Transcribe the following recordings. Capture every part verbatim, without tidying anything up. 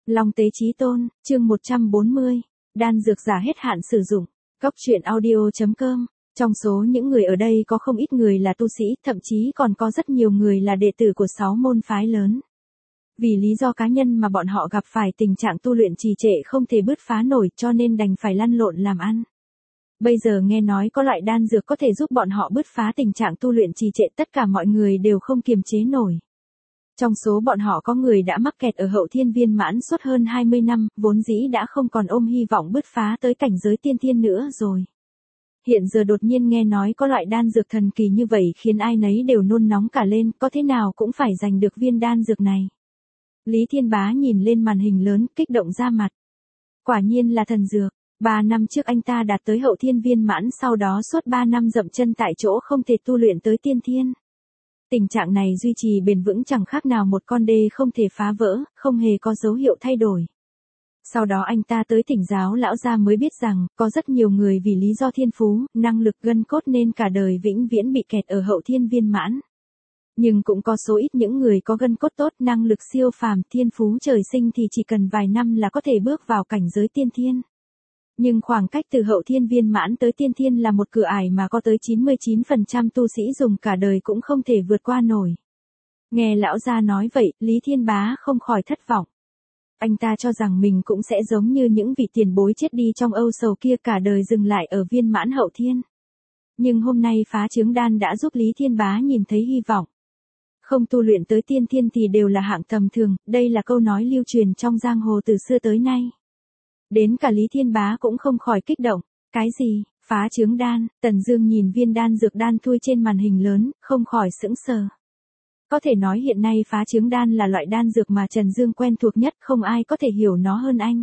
Long Tế Chí Tôn, chương một trăm bốn mươi, đan dược giả hết hạn sử dụng, Cốc truyện audio chấm com. Trong số những người ở đây có không ít người là tu sĩ, thậm chí còn có rất nhiều người là đệ tử của sáu môn phái lớn. Vì lý do cá nhân mà bọn họ gặp phải tình trạng tu luyện trì trệ không thể bứt phá nổi cho nên đành phải lăn lộn làm ăn. Bây giờ nghe nói có loại đan dược có thể giúp bọn họ bứt phá tình trạng tu luyện trì trệ, tất cả mọi người đều không kiềm chế nổi. Trong số bọn họ có người đã mắc kẹt ở hậu thiên viên mãn suốt hơn hai mươi năm, vốn dĩ đã không còn ôm hy vọng bứt phá tới cảnh giới tiên thiên nữa rồi. Hiện giờ đột nhiên nghe nói có loại đan dược thần kỳ như vậy khiến ai nấy đều nôn nóng cả lên, có thế nào cũng phải giành được viên đan dược này. Lý Thiên Bá nhìn lên màn hình lớn, kích động ra mặt. Quả nhiên là thần dược. Ba năm trước anh ta đạt tới hậu thiên viên mãn, sau đó suốt ba năm dậm chân tại chỗ không thể tu luyện tới tiên thiên. Tình trạng này duy trì bền vững chẳng khác nào một con đê không thể phá vỡ, không hề có dấu hiệu thay đổi. Sau đó anh ta tới thỉnh giáo lão gia mới biết rằng, có rất nhiều người vì lý do thiên phú, năng lực gân cốt nên cả đời vĩnh viễn bị kẹt ở hậu thiên viên mãn. Nhưng cũng có số ít những người có gân cốt tốt, năng lực siêu phàm, thiên phú trời sinh thì chỉ cần vài năm là có thể bước vào cảnh giới tiên thiên. Nhưng khoảng cách từ hậu thiên viên mãn tới tiên thiên là một cửa ải mà có tới chín mươi chín phần trăm tu sĩ dùng cả đời cũng không thể vượt qua nổi. Nghe lão gia nói vậy, Lý Thiên Bá không khỏi thất vọng. Anh ta cho rằng mình cũng sẽ giống như những vị tiền bối chết đi trong âu sầu kia, cả đời dừng lại ở viên mãn hậu thiên. Nhưng hôm nay phá trướng đan đã giúp Lý Thiên Bá nhìn thấy hy vọng. Không tu luyện tới tiên thiên thì đều là hạng tầm thường, đây là câu nói lưu truyền trong giang hồ từ xưa tới nay. Đến cả Lý Thiên Bá cũng không khỏi kích động. Cái gì? Phá trướng đan? Tần Dương nhìn viên đan dược đan thui trên màn hình lớn, không khỏi sững sờ. Có thể nói hiện nay phá trướng đan là loại đan dược mà Trần Dương quen thuộc nhất, không ai có thể hiểu nó hơn anh.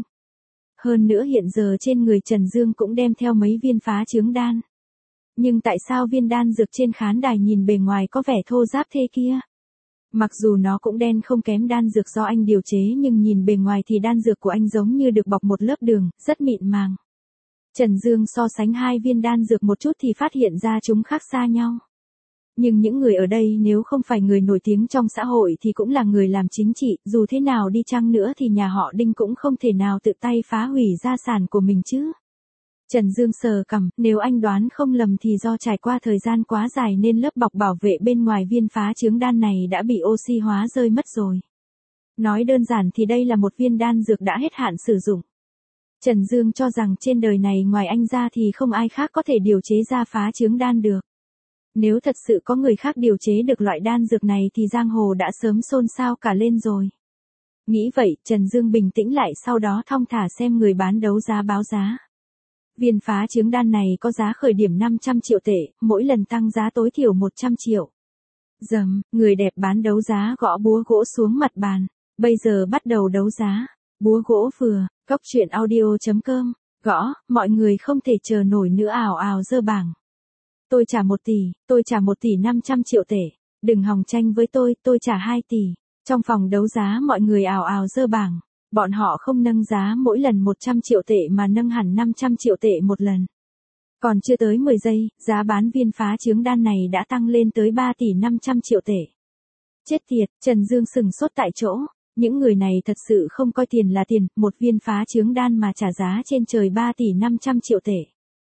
Hơn nữa hiện giờ trên người Trần Dương cũng đem theo mấy viên phá trướng đan. Nhưng tại sao viên đan dược trên khán đài nhìn bề ngoài có vẻ thô ráp thế kia? Mặc dù nó cũng đen không kém đan dược do anh điều chế, nhưng nhìn bề ngoài thì đan dược của anh giống như được bọc một lớp đường, rất mịn màng. Trần Dương so sánh hai viên đan dược một chút thì phát hiện ra chúng khác xa nhau. Nhưng những người ở đây nếu không phải người nổi tiếng trong xã hội thì cũng là người làm chính trị, dù thế nào đi chăng nữa thì nhà họ Đinh cũng không thể nào tự tay phá hủy gia sản của mình chứ. Trần Dương sờ cằm, nếu anh đoán không lầm thì do trải qua thời gian quá dài nên lớp bọc bảo vệ bên ngoài viên phá trướng đan này đã bị oxy hóa rơi mất rồi. Nói đơn giản thì đây là một viên đan dược đã hết hạn sử dụng. Trần Dương cho rằng trên đời này ngoài anh ra thì không ai khác có thể điều chế ra phá trướng đan được. Nếu thật sự có người khác điều chế được loại đan dược này thì giang hồ đã sớm xôn xao cả lên rồi. Nghĩ vậy, Trần Dương bình tĩnh lại, sau đó thong thả xem người bán đấu giá báo giá. Viên phá trướng đan này có giá khởi điểm năm trăm triệu tệ, mỗi lần tăng giá tối thiểu một trăm triệu. Dầm, người đẹp bán đấu giá gõ búa gỗ xuống mặt bàn. Bây giờ bắt đầu đấu giá. Búa gỗ vừa, Cốc truyện audio chấm com, gõ, mọi người không thể chờ nổi nữa ào ào giơ bảng. Tôi trả một tỷ, tôi trả một tỷ năm trăm triệu tệ. Đừng hòng tranh với tôi, tôi trả hai tỷ. Trong phòng đấu giá mọi người ào ào giơ bảng. Bọn họ không nâng giá mỗi lần một trăm triệu tệ mà nâng hẳn năm trăm triệu tệ một lần. Còn chưa tới mười giây, giá bán viên phá trướng đan này đã tăng lên tới ba tỷ năm trăm triệu tệ. Chết tiệt, Trần Dương sừng sốt tại chỗ. Những người này thật sự không coi tiền là tiền, một viên phá trướng đan mà trả giá trên trời ba tỷ năm trăm triệu tệ.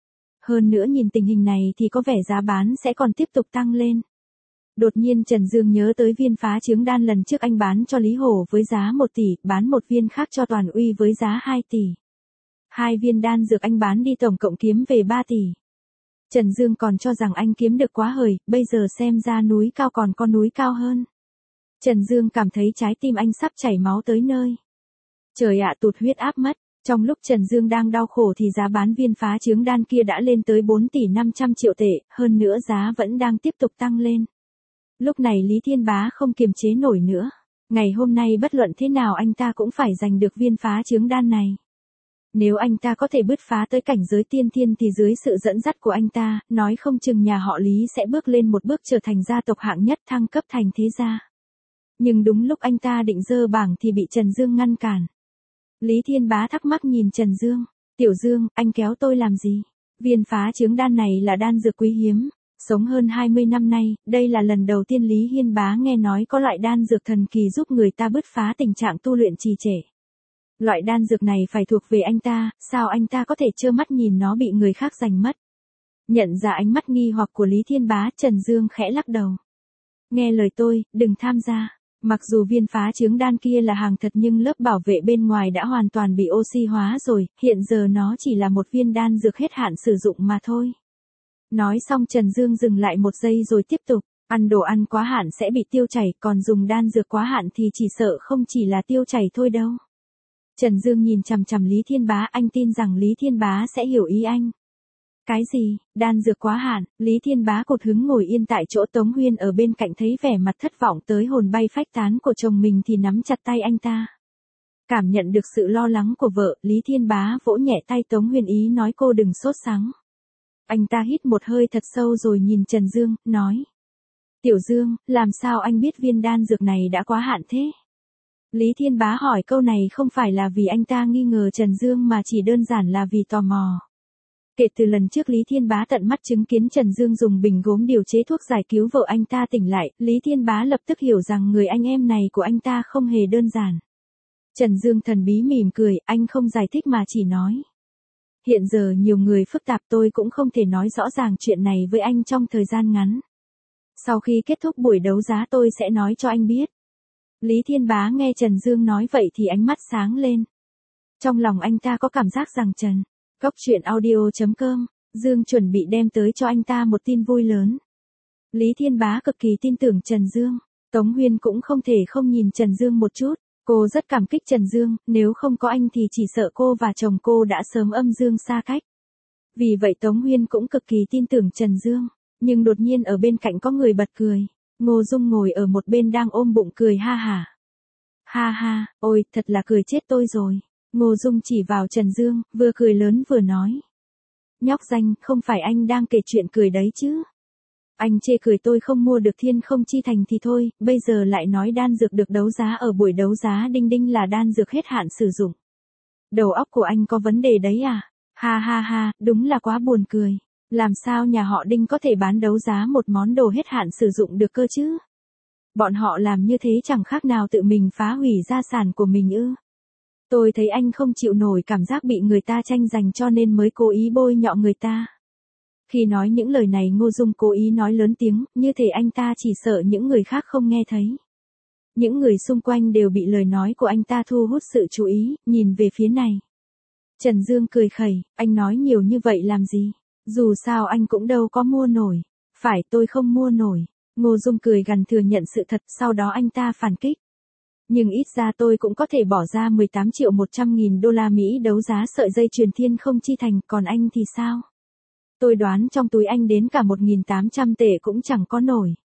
Hơn nữa nhìn tình hình này thì có vẻ giá bán sẽ còn tiếp tục tăng lên. Đột nhiên Trần Dương nhớ tới viên phá trướng đan lần trước anh bán cho Lý Hổ với giá một tỷ, bán một viên khác cho Toàn Uy với giá hai tỷ. Hai viên đan dược anh bán đi tổng cộng kiếm về ba tỷ. Trần Dương còn cho rằng anh kiếm được quá hời, bây giờ xem ra núi cao còn có núi cao hơn. Trần Dương cảm thấy trái tim anh sắp chảy máu tới nơi. Trời ạ, tụt huyết áp mất. Trong lúc Trần Dương đang đau khổ thì giá bán viên phá trướng đan kia đã lên tới bốn tỷ năm trăm triệu tệ, hơn nữa giá vẫn đang tiếp tục tăng lên. Lúc này Lý Thiên Bá không kiềm chế nổi nữa. Ngày hôm nay bất luận thế nào anh ta cũng phải giành được viên phá trướng đan này. Nếu anh ta có thể bứt phá tới cảnh giới tiên thiên thì dưới sự dẫn dắt của anh ta, nói không chừng nhà họ Lý sẽ bước lên một bước trở thành gia tộc hạng nhất, thăng cấp thành thế gia. Nhưng đúng lúc anh ta định dơ bảng thì bị Trần Dương ngăn cản. Lý Thiên Bá thắc mắc nhìn Trần Dương. Tiểu Dương, anh kéo tôi làm gì? Viên phá trướng đan này là đan dược quý hiếm. Sống hơn hai mươi năm nay, đây là lần đầu tiên Lý Hiên Bá nghe nói có loại đan dược thần kỳ giúp người ta bứt phá tình trạng tu luyện trì trệ. Loại đan dược này phải thuộc về anh ta, sao anh ta có thể trơ mắt nhìn nó bị người khác giành mất. Nhận ra ánh mắt nghi hoặc của Lý Thiên Bá, Trần Dương khẽ lắc đầu. Nghe lời tôi, đừng tham gia. Mặc dù viên phá trứng đan kia là hàng thật nhưng lớp bảo vệ bên ngoài đã hoàn toàn bị oxy hóa rồi, hiện giờ nó chỉ là một viên đan dược hết hạn sử dụng mà thôi. Nói xong Trần Dương dừng lại một giây rồi tiếp tục, ăn đồ ăn quá hạn sẽ bị tiêu chảy, còn dùng đan dược quá hạn thì chỉ sợ không chỉ là tiêu chảy thôi đâu. Trần Dương nhìn chằm chằm Lý Thiên Bá, anh tin rằng Lý Thiên Bá sẽ hiểu ý anh. Cái gì, đan dược quá hạn? Lý Thiên Bá cột hứng ngồi yên tại chỗ, Tống Huyên ở bên cạnh thấy vẻ mặt thất vọng tới hồn bay phách tán của chồng mình thì nắm chặt tay anh ta. Cảm nhận được sự lo lắng của vợ, Lý Thiên Bá vỗ nhẹ tay Tống Huyên, ý nói cô đừng sốt sắng. Anh ta hít một hơi thật sâu rồi nhìn Trần Dương, nói. Tiểu Dương, làm sao anh biết viên đan dược này đã quá hạn thế? Lý Thiên Bá hỏi câu này không phải là vì anh ta nghi ngờ Trần Dương mà chỉ đơn giản là vì tò mò. Kể từ lần trước Lý Thiên Bá tận mắt chứng kiến Trần Dương dùng bình gốm điều chế thuốc giải cứu vợ anh ta tỉnh lại, Lý Thiên Bá lập tức hiểu rằng người anh em này của anh ta không hề đơn giản. Trần Dương thần bí mỉm cười, anh không giải thích mà chỉ nói. Hiện giờ nhiều người phức tạp, tôi cũng không thể nói rõ ràng chuyện này với anh trong thời gian ngắn. Sau khi kết thúc buổi đấu giá tôi sẽ nói cho anh biết. Lý Thiên Bá nghe Trần Dương nói vậy thì ánh mắt sáng lên. Trong lòng anh ta có cảm giác rằng Trần Cốc Truyện Audio chấm com, Dương chuẩn bị đem tới cho anh ta một tin vui lớn. Lý Thiên Bá cực kỳ tin tưởng Trần Dương. Tống Huyên cũng không thể không nhìn Trần Dương một chút. Cô rất cảm kích Trần Dương, nếu không có anh thì chỉ sợ cô và chồng cô đã sớm âm dương xa cách. Vì vậy Tống Huyên cũng cực kỳ tin tưởng Trần Dương. Nhưng đột nhiên ở bên cạnh có người bật cười. Ngô Dung ngồi ở một bên đang ôm bụng cười ha hả. Ha ha, ôi, thật là cười chết tôi rồi. Ngô Dung chỉ vào Trần Dương, vừa cười lớn vừa nói. Nhóc danh, không phải anh đang kể chuyện cười đấy chứ. Anh chê cười tôi không mua được Thiên Không Chi Thành thì thôi, bây giờ lại nói đan dược được đấu giá ở buổi đấu giá Đinh Đinh là đan dược hết hạn sử dụng. Đầu óc của anh có vấn đề đấy à? Ha ha ha, đúng là quá buồn cười. Làm sao nhà họ Đinh có thể bán đấu giá một món đồ hết hạn sử dụng được cơ chứ? Bọn họ làm như thế chẳng khác nào tự mình phá hủy gia sản của mình ư? Tôi thấy anh không chịu nổi cảm giác bị người ta tranh giành cho nên mới cố ý bôi nhọ người ta. Khi nói những lời này Ngô Dung cố ý nói lớn tiếng, như thể anh ta chỉ sợ những người khác không nghe thấy. Những người xung quanh đều bị lời nói của anh ta thu hút sự chú ý, nhìn về phía này. Trần Dương cười khẩy, anh nói nhiều như vậy làm gì? Dù sao anh cũng đâu có mua nổi. Phải, tôi không mua nổi. Ngô Dung cười gằn thừa nhận sự thật, sau đó anh ta phản kích. Nhưng ít ra tôi cũng có thể bỏ ra mười tám triệu một trăm nghìn đô la Mỹ đấu giá sợi dây chuyền Thiên Không Chi Thành, còn anh thì sao? Tôi đoán trong túi anh đến cả một nghìn tám trăm tệ cũng chẳng có nổi.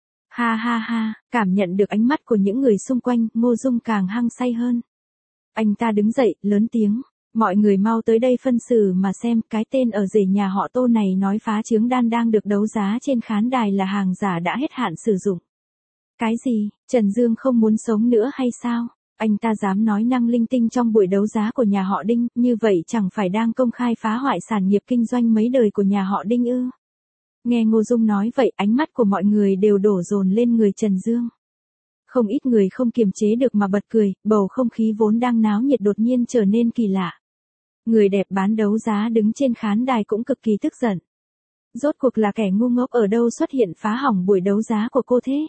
Ha ha ha, cảm nhận được ánh mắt của những người xung quanh, Ngô Dung càng hăng say hơn. Anh ta đứng dậy, lớn tiếng. Mọi người mau tới đây phân xử mà xem, cái tên ở rể nhà họ Tô này nói phá trứng đan đang được đấu giá trên khán đài là hàng giả đã hết hạn sử dụng. Cái gì, Trần Dương không muốn sống nữa hay sao? Anh ta dám nói năng linh tinh trong buổi đấu giá của nhà họ Đinh, như vậy chẳng phải đang công khai phá hoại sản nghiệp kinh doanh mấy đời của nhà họ Đinh ư? Nghe Ngô Dung nói vậy, ánh mắt của mọi người đều đổ dồn lên người Trần Dương. Không ít người không kiềm chế được mà bật cười, bầu không khí vốn đang náo nhiệt đột nhiên trở nên kỳ lạ. Người đẹp bán đấu giá đứng trên khán đài cũng cực kỳ tức giận. Rốt cuộc là kẻ ngu ngốc ở đâu xuất hiện phá hỏng buổi đấu giá của cô thế?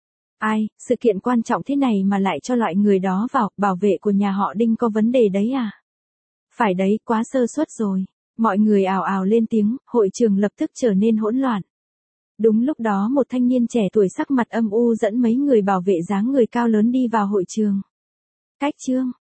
Ai, sự kiện quan trọng thế này mà lại cho loại người đó vào, bảo vệ của nhà họ Đinh có vấn đề đấy à? Phải đấy, quá sơ suất rồi. Mọi người ào ào lên tiếng, hội trường lập tức trở nên hỗn loạn. Đúng lúc đó một thanh niên trẻ tuổi sắc mặt âm u dẫn mấy người bảo vệ dáng người cao lớn đi vào hội trường. Cách Trương,